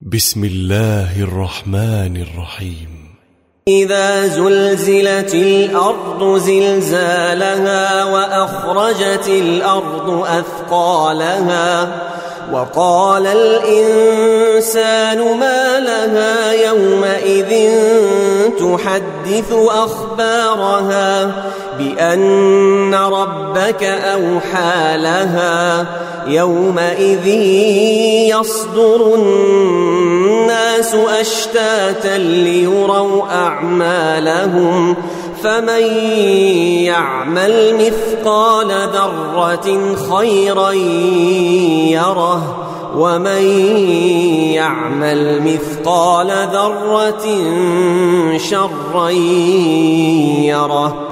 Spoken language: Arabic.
بسم الله الرحمن الرحيم. إذا زلزلت الأرض زلزالها وأخرجت الأرض أثقالها وقال الإنسان ما لها يومئذ تحدث أخبارها بأن ربك أوحى لها يومئذ يصدر الناس أشتاتا ليروا أعمالهم فمن يعمل مثقال ذرة خيرا يره ومن يعمل مثقال ذرة شرا يره.